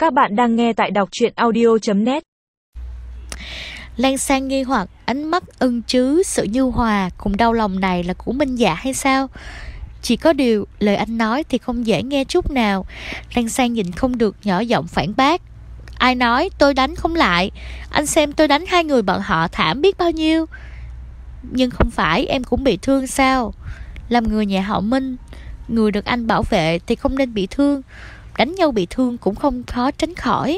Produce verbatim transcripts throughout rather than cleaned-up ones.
Các bạn đang nghe tại đọc truyện audio chấm net. Lan Sang nghi hoặc, ánh mắt ân chứ sự nhu hòa cùng đau lòng này là của Minh Dạ hay sao? Chỉ có điều lời anh nói thì không dễ nghe chút nào. Lan Sang nhìn không được nhỏ giọng phản bác. Ai nói tôi đánh không lại? Anh xem tôi đánh hai người bọn họ thảm biết bao nhiêu. Nhưng không phải em cũng bị thương sao? Làm người nhà họ Minh, người được anh bảo vệ thì không nên bị thương. Đánh nhau bị thương cũng không khó tránh khỏi.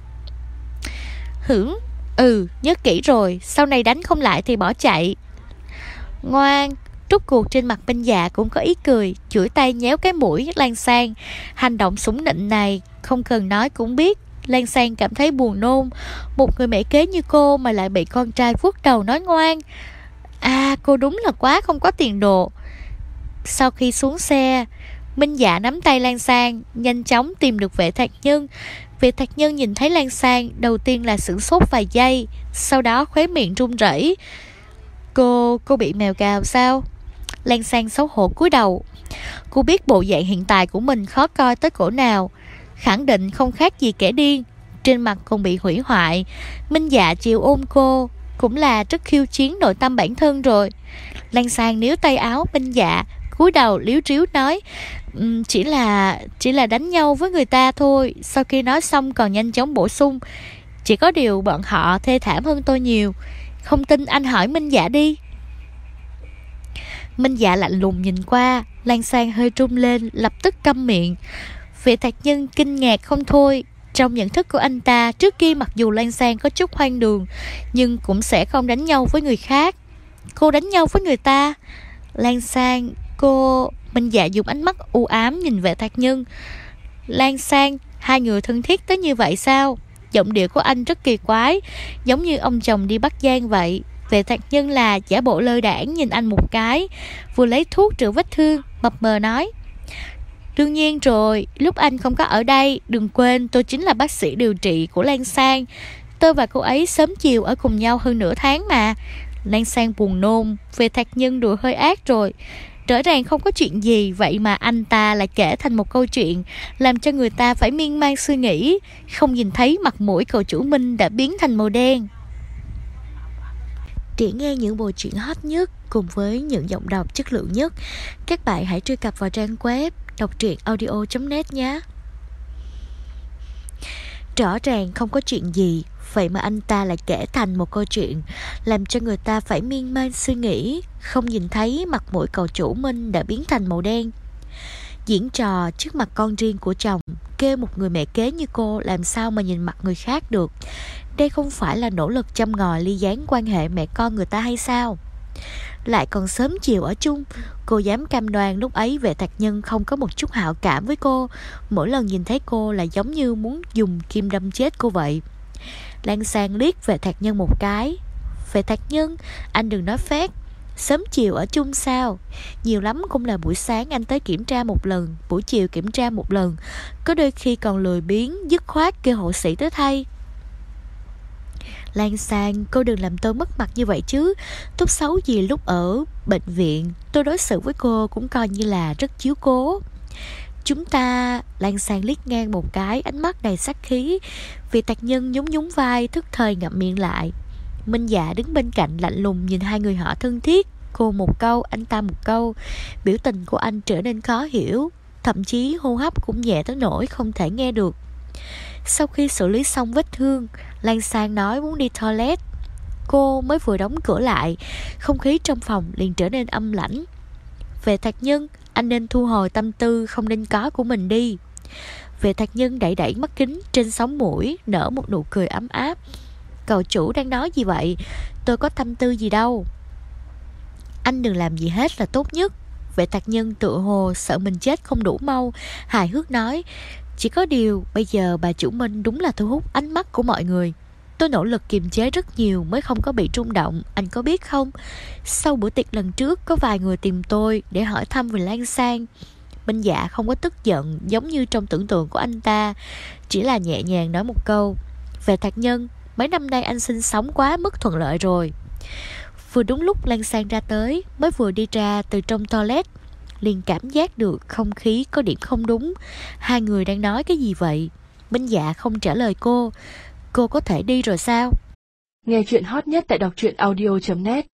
Hửng, ừ, nhớ kỹ rồi, sau này đánh không lại thì bỏ chạy. Ngoan. Rốt cuộc trên mặt Minh Dạ cũng có ý cười, chửi tay nhéo cái mũi Lan Sang. Hành động sủng nịnh này không cần nói cũng biết. Lan Sang cảm thấy buồn nôn. Một người mẹ kế như cô mà lại bị con trai vuốt đầu nói ngoan. À, cô đúng là quá không có tiền đồ. Sau khi xuống xe, Minh Dạ nắm tay Lan Sang, nhanh chóng tìm được Vệ Thạc Nhân. Vệ Thạc Nhân nhìn thấy Lan Sang, đầu tiên là sửng sốt vài giây, sau đó khóe miệng run rẩy. Cô, cô bị mèo cào sao? Lan Sang xấu hổ cúi đầu. Cô biết bộ dạng hiện tại của mình khó coi tới cỡ nào, khẳng định không khác gì kẻ điên, trên mặt còn bị hủy hoại. Minh Dạ chịu ôm cô cũng là rất khiêu chiến nội tâm bản thân rồi. Lan Sang níu tay áo Minh Dạ, cúi đầu líu ríu nói, um, chỉ là chỉ là đánh nhau với người ta thôi. Sau khi nói xong còn nhanh chóng bổ sung, chỉ có điều bọn họ thê thảm hơn tôi nhiều. Không tin anh hỏi Minh Dạ đi. Minh Dạ lạnh lùng nhìn qua, Lan Sang hơi run lên, lập tức câm miệng. Vệ Thạc Nhân kinh ngạc không thôi. Trong nhận thức của anh ta, trước kia mặc dù Lan Sang có chút hoang đường, nhưng cũng sẽ không đánh nhau với người khác. Cô đánh nhau với người ta? Lan Sang, cô... Minh Dạ dùng ánh mắt u ám nhìn Vệ Thạc Nhân. Lan Sang, hai người thân thiết tới như vậy sao? Giọng điệu của anh rất kỳ quái, giống như ông chồng đi Bắc Giang vậy. Vệ Thạc Nhân là giả bộ lơ đãng nhìn anh một cái, vừa lấy thuốc trừ vết thương, mập mờ nói, đương nhiên rồi, lúc anh không có ở đây, đừng quên tôi chính là bác sĩ điều trị của Lan Sang. Tôi và cô ấy sớm chiều ở cùng nhau hơn nửa tháng mà. Lan Sang buồn nôn. Vệ Thạc Nhân đùa hơi ác rồi. Rõ ràng không có chuyện gì, vậy mà anh ta lại kể thành một câu chuyện, làm cho người ta phải miên man suy nghĩ. Không nhìn thấy mặt mũi cậu chủ Minh đã biến thành màu đen. Để nghe những bộ truyện hot nhất cùng với những giọng đọc chất lượng nhất, các bạn hãy truy cập vào trang web đọc truyện audio chấm net nhé. Rõ ràng không có chuyện gì, vậy mà anh ta lại kể thành một câu chuyện, làm cho người ta phải miên man suy nghĩ. Không nhìn thấy mặt mũi cậu chủ Minh đã biến thành màu đen. Diễn trò trước mặt con riêng của chồng, kêu một người mẹ kế như cô làm sao mà nhìn mặt người khác được. Đây không phải là nỗ lực châm ngòi ly gián quan hệ mẹ con người ta hay sao? Lại còn sớm chiều ở chung. Cô dám cam đoan lúc ấy Vệ Thạc Nhân không có một chút hảo cảm với cô. Mỗi lần nhìn thấy cô là giống như muốn dùng kim đâm chết cô vậy. Lan Sang liếc Vệ Thạc Nhân một cái. Vệ Thạc Nhân, anh đừng nói phét. Sớm chiều ở chung sao? Nhiều lắm cũng là buổi sáng anh tới kiểm tra một lần, buổi chiều kiểm tra một lần, có đôi khi còn lười biếng dứt khoát kêu hộ sĩ tới thay. Lan Sang, cô đừng làm tôi mất mặt như vậy chứ. Tốt xấu gì lúc ở bệnh viện tôi đối xử với cô cũng coi như là rất chiếu cố. Chúng ta... Lan Sang liếc ngang một cái, ánh mắt đầy sát khí. Vị Tạc Nhân nhún nhún vai, thức thời ngậm miệng lại. Minh Dạ đứng bên cạnh lạnh lùng nhìn hai người họ thân thiết. Cô một câu, anh ta một câu. Biểu tình của anh trở nên khó hiểu, thậm chí hô hấp cũng nhẹ tới nỗi không thể nghe được. Sau khi xử lý xong vết thương, Lan Sang nói muốn đi toilet. Cô mới vừa đóng cửa lại, không khí trong phòng liền trở nên âm lãnh. Vệ Thạc Nhân, anh nên thu hồi tâm tư không nên có của mình đi. Vệ Thạc Nhân đẩy đẩy mắt kính trên sống mũi, nở một nụ cười ấm áp. Cậu chủ đang nói gì vậy? Tôi có tâm tư gì đâu. Anh đừng làm gì hết là tốt nhất. Vệ Thạc Nhân tự hồ sợ mình chết không đủ mau, hài hước nói. Chỉ có điều bây giờ bà chủ Minh đúng là thu hút ánh mắt của mọi người. Tôi nỗ lực kiềm chế rất nhiều mới không có bị rung động. Anh có biết không, sau bữa tiệc lần trước có vài người tìm tôi để hỏi thăm về Lan Sang. Minh Dạ không có tức giận giống như trong tưởng tượng của anh ta, chỉ là nhẹ nhàng nói một câu. Về Thạc Nhân, mấy năm nay anh sinh sống quá mức thuận lợi rồi. Vừa đúng lúc Lan Sang ra tới, mới vừa đi ra từ trong toilet, liền cảm giác được không khí có điểm không đúng. Hai người đang nói cái gì vậy? Minh Dạ không trả lời cô. Cô có thể đi rồi sao? Nghe chuyện hot nhất tại đọc truyện audio chấm net.